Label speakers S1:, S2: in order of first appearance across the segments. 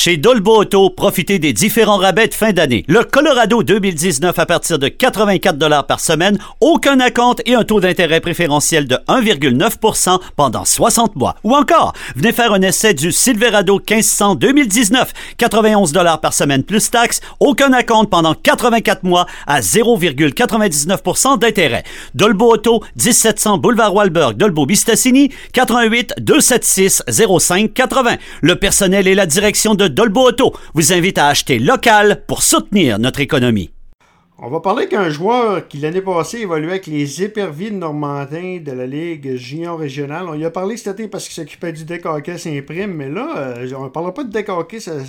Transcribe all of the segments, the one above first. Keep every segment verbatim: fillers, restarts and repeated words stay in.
S1: Chez Dolbo Auto, profitez des différents rabais de fin d'année. Le Colorado deux mille dix-neuf à partir de quatre-vingt-quatre dollars par semaine, aucun acompte et un taux d'intérêt préférentiel de un virgule neuf pour cent pendant soixante mois. Ou encore, venez faire un essai du Silverado quinze cents deux mille dix-neuf, quatre-vingt-onze dollars par semaine plus taxes, aucun acompte pendant quatre-vingt-quatre mois à zéro virgule quatre-vingt-dix-neuf pour cent d'intérêt. Dolbo Auto, dix-sept cents boulevard Walberg, Dolbeau-Mistassini, quatre un huit, deux sept six, zéro cinq quatre-vingts. Le personnel et la direction de Dolbo Auto vous invitent à acheter local pour soutenir notre économie.
S2: On va parler qu'un joueur qui l'année passée évoluait avec les Éperviers de Normandin de la Ligue junior régionale. On y a parlé cet été parce qu'il s'occupait du deck hockey Saint-Prime, mais là, euh, on ne parlera pas de deck hockey cette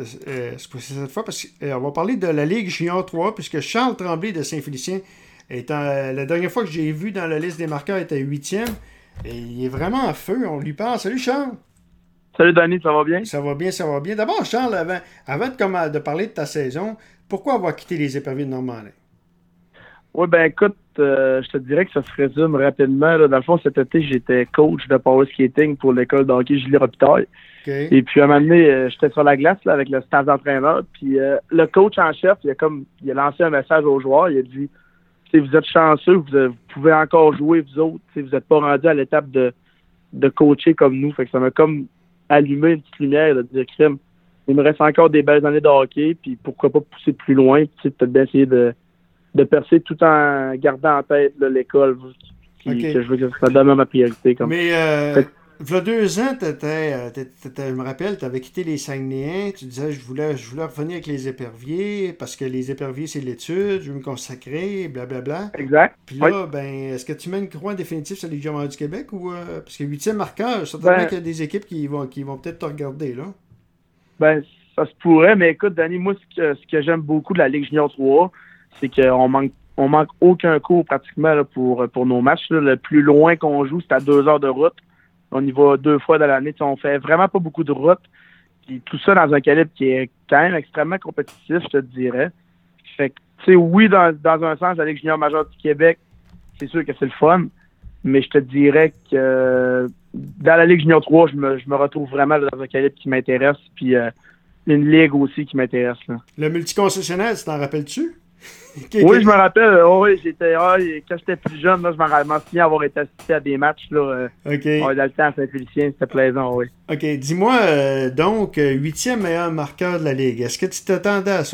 S2: fois parce qu'on euh, va parler de la Ligue junior trois puisque Charles Tremblay de Saint-Félicien est en, la dernière fois que j'ai vu dans la liste des marqueurs était huitième et il est vraiment en feu. On lui parle. Salut Charles!
S3: Salut Danny, ça va bien?
S2: Ça va bien, ça va bien. D'abord, Charles, avant, avant de, comme, de parler de ta saison, pourquoi avoir quitté les Éperviers de Normandin?
S3: Oui, ben écoute, euh, je te dirais que ça se résume rapidement. Là. Dans le fond, cet été, j'étais coach de power skating pour l'école de hockey Julie Robitaille.
S2: Okay.
S3: Et puis, à un moment donné, euh, j'étais sur la glace là, avec le staff d'entraîneur. Puis, euh, le coach en chef, il a, comme, il a lancé un message aux joueurs. Il a dit, vous êtes chanceux, vous, vous pouvez encore jouer, vous autres. Vous n'êtes pas rendus à l'étape de, de coacher comme nous. Fait que ça m'a comme allumé une petite lumière de dire, crime, il me reste encore des belles années de hockey. Puis, pourquoi pas pousser plus loin. Puis, peut-être bien essayer de de percer tout en gardant en tête là, l'école qui, okay. que je veux que ça demeure ma priorité. Comme.
S2: Mais euh, il y a deux ans, t'étais, t'étais, je me rappelle, tu avais quitté les Saguenayens, tu disais je voulais, je voulais revenir avec les Éperviers parce que les Éperviers, c'est l'étude, je veux me consacrer, blablabla.
S3: Exact.
S2: Puis là, oui. ben, est-ce que tu mets une croix en définitive sur la Ligue junior du Québec ou euh, parce que huitième marqueur, certainement ben, qu'il y a des équipes qui vont, qui vont peut-être te regarder, là.
S3: Ben, ça se pourrait, mais écoute, Danny, moi, ce que, ce que j'aime beaucoup de la Ligue junior trois, c'est qu'on manque on manque aucun cours pratiquement là, pour, pour nos matchs. Là. Le plus loin qu'on joue, c'est à deux heures de route. On y va deux fois dans l'année. T'sais, on fait vraiment pas beaucoup de route. Puis tout ça dans un calibre qui est quand même extrêmement compétitif, je te dirais. Fait que, tu sais, oui, dans, dans un sens, la Ligue junior majeure du Québec, c'est sûr que c'est le fun. Mais je te dirais que euh, dans la Ligue junior trois, je me, je me retrouve vraiment là, dans un calibre qui m'intéresse. Puis euh, une ligue aussi qui m'intéresse. Là.
S2: Le multiconcessionnel, tu t'en rappelles-tu?
S3: Okay, oui, okay. Je me rappelle. Oh, oui, j'étais, oh, quand j'étais plus jeune, là, je m'en souviens avoir été assisté à des matchs. Là, euh,
S2: okay.
S3: oh, dans le temps à Saint-Félicien, c'était plaisant, oui.
S2: OK. Dis-moi, euh, donc, huitième meilleur marqueur de la Ligue. Est-ce que tu t'attendais à ça?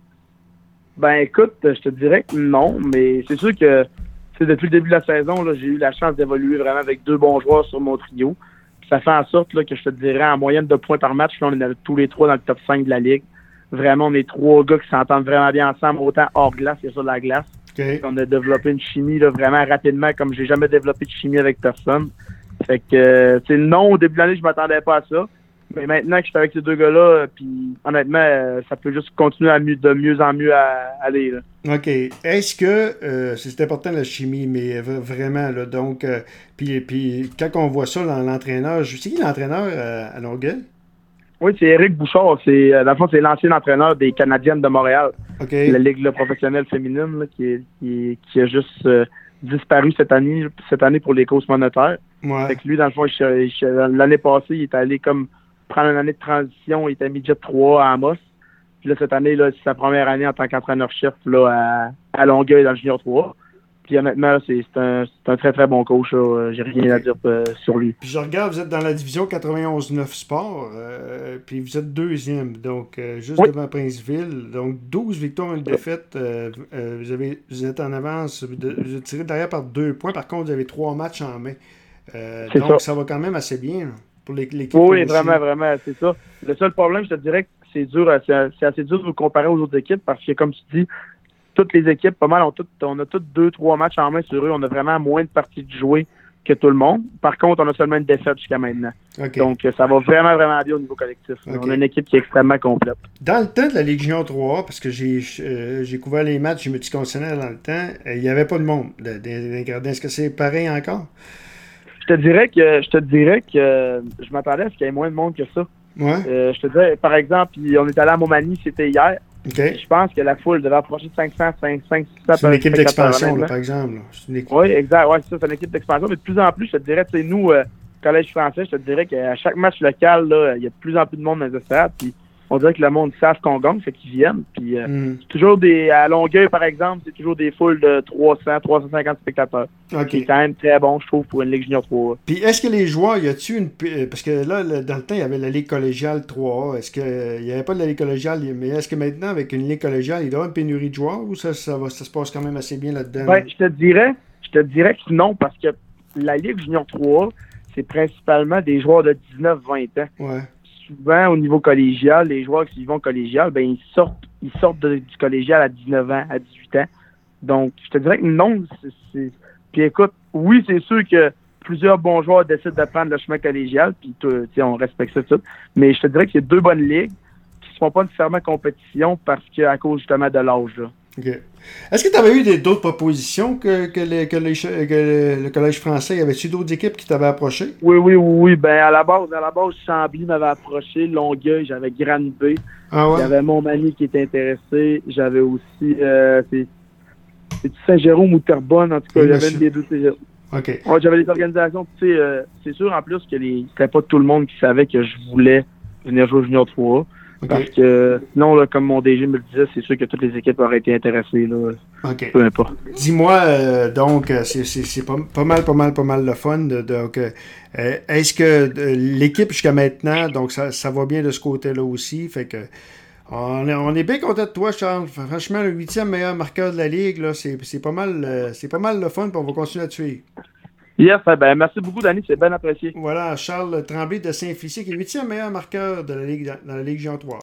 S3: Ben, écoute, je te dirais que non, mais c'est sûr que depuis le début de la saison, là, j'ai eu la chance d'évoluer vraiment avec deux bons joueurs sur mon trio. Puis ça fait en sorte là, que je te dirais, en moyenne de points par match, là, on est tous les trois dans le top cinq de la Ligue. Vraiment, on est trois gars qui s'entendent vraiment bien ensemble, autant hors glace que sur la glace.
S2: Okay.
S3: On a développé une chimie là, vraiment rapidement, comme j'ai jamais développé de chimie avec personne. Fait que, euh, tu sais, non, au début de l'année, je m'attendais pas à ça. Mais maintenant que je suis avec ces deux gars-là, puis honnêtement, euh, ça peut juste continuer à mieux, de mieux en mieux à, à aller. Là.
S2: OK. Est-ce que, euh, c'est important la chimie, mais vraiment, là, donc, euh, puis, puis quand on voit ça dans l'entraîneur, je sais qui est l'entraîneur euh, à Longueuil?
S3: Oui, c'est Éric Bouchard. C'est, dans le fond, c'est l'ancien entraîneur des Canadiennes de Montréal.
S2: Okay.
S3: La Ligue là, professionnelle féminine là, qui, est, qui, qui a juste euh, disparu cette année cette année pour les causes monétaires.
S2: Ouais.
S3: Fait que lui, dans le fond, il, il, l'année passée, il est allé comme prendre une année de transition. Il était midget trois à Amos. Puis là, cette année, là, c'est sa première année en tant qu'entraîneur-chef là, à, à Longueuil dans le junior trois. Puis honnêtement, c'est, c'est, un, c'est un très très bon coach. Là. J'ai rien okay. à dire euh, sur lui.
S2: Puis je regarde, vous êtes dans la division quatre-vingt-onze neuf Sport, euh, puis vous êtes deuxième, donc euh, juste oui. devant Princeville. Donc douze victoires, une défaite. Euh, euh, vous, avez, vous êtes en avance, vous êtes tiré derrière par deux points. Par contre, vous avez trois matchs en main. Euh, donc ça. ça va quand même assez bien là, pour l'équipe.
S3: Oui, vraiment, vraiment, c'est ça. Le seul problème, je te dirais que c'est dur, c'est, c'est assez dur de vous comparer aux autres équipes parce que, comme tu dis, toutes les équipes, pas mal, on, tout, on a toutes deux, trois matchs en main sur eux. On a vraiment moins de parties de jouer que tout le monde. Par contre, on a seulement une défaite jusqu'à maintenant.
S2: Okay.
S3: Donc, ça va vraiment, vraiment bien au niveau collectif. Okay. On a une équipe qui est extrêmement complète.
S2: Dans le temps de la Ligue junior trois A, parce que j'ai, euh, j'ai couvert les matchs du multiconcessionnel dans le temps, il euh, n'y avait pas de monde de, de, de gradins. Est-ce que c'est pareil encore?
S3: Je te dirais que je te dirais que euh, je m'attendais à ce qu'il y ait moins de monde que ça.
S2: Ouais.
S3: Euh, je te dirais, par exemple, on est allé à Montmagny, c'était hier.
S2: Okay.
S3: Je pense que la foule devait approcher de cinq cents, cinq cents, six cents.
S2: C'est une équipe d'expansion, là, par exemple. Là. C'est une équipe...
S3: Oui, exact. Ouais, c'est ça, c'est une équipe d'expansion. Mais de plus en plus, je te dirais, tu sais, nous, euh, Collège français, je te dirais qu'à chaque match local, là, il y a de plus en plus de monde dans les estrades. Puis on dirait que le monde savent qu'on gagne, fait qu'ils viennent. Puis, euh,
S2: Mm.
S3: c'est toujours des, à Longueuil, par exemple, c'est toujours des foules de trois cents, trois cent cinquante spectateurs.
S2: OK.
S3: C'est quand même très bon, je trouve, pour une Ligue Junior trois A.
S2: Puis est-ce que les joueurs, y a-tu une. Parce que là, le- dans le temps, il y avait la Ligue collégiale trois A. Est-ce qu'il n'y avait pas de la Ligue collégiale, mais est-ce que maintenant, avec une Ligue collégiale, il doit y avoir une pénurie de joueurs ou ça, ça, va, ça se passe quand même assez bien là-dedans?
S3: Ben, je te dirais, je te dirais que non, parce que la Ligue Junior trois A, c'est principalement des joueurs de dix-neuf vingt ans.
S2: Ouais.
S3: Souvent, au niveau collégial, les joueurs qui vont collégial, ben, ils sortent, ils sortent de- du collégial à dix-neuf ans, à dix-huit ans. Donc, je te dirais que non. c'est- c'est- Puis écoute, oui, c'est sûr que plusieurs bons joueurs décident de prendre le chemin collégial, puis tu sais, on respecte ça, tout. Mais je te dirais que c'est deux bonnes ligues qui ne font pas nécessairement compétition parce qu'à cause justement de l'âge, là.
S2: OK. Est-ce que tu avais eu des- d'autres propositions que, que, les- que, les- que le Collège français? Y avait-tu d'autres équipes qui t'avaient approché?
S3: Oui, oui, oui, oui. Ben, à la base, à la base, Chambly m'avait approché, Longueuil, j'avais Granby.
S2: Ah ouais?
S3: J'avais Montmagny qui était intéressé. J'avais aussi euh, c'est, c'est Saint-Jérôme ou Terrebonne, en tout cas,
S2: Oui,
S3: j'avais
S2: monsieur.
S3: les deux. Saint-Jérôme.
S2: OK.
S3: Ouais, j'avais les organisations, tu sais, euh, c'est sûr en plus que les c'était pas tout le monde qui savait que je voulais venir jouer au Junior trois A.
S2: OK.
S3: Parce que sinon, là, comme mon D G me le disait, c'est sûr que toutes les équipes auraient été intéressées, là,
S2: OK.
S3: peu importe.
S2: Dis-moi, euh, donc, euh, c'est, c'est, c'est pas, pas mal, pas mal, pas mal le fun. de- Donc, euh, euh, est-ce que euh, l'équipe jusqu'à maintenant, donc ça, ça va bien de ce côté-là aussi? Fait que on est, on est bien content de toi, Charles. Franchement, le huitième meilleur marqueur de la Ligue, là, c'est, c'est pas mal euh, c'est pas mal le fun, puis on va continuer à te suivre.
S3: Yes, eh ben, merci beaucoup, Danny, c'est bien apprécié.
S2: Voilà, Charles Tremblay de Saint-Félicien, qui est huitième meilleur marqueur de la Ligue, dans la Ligue Jean trois.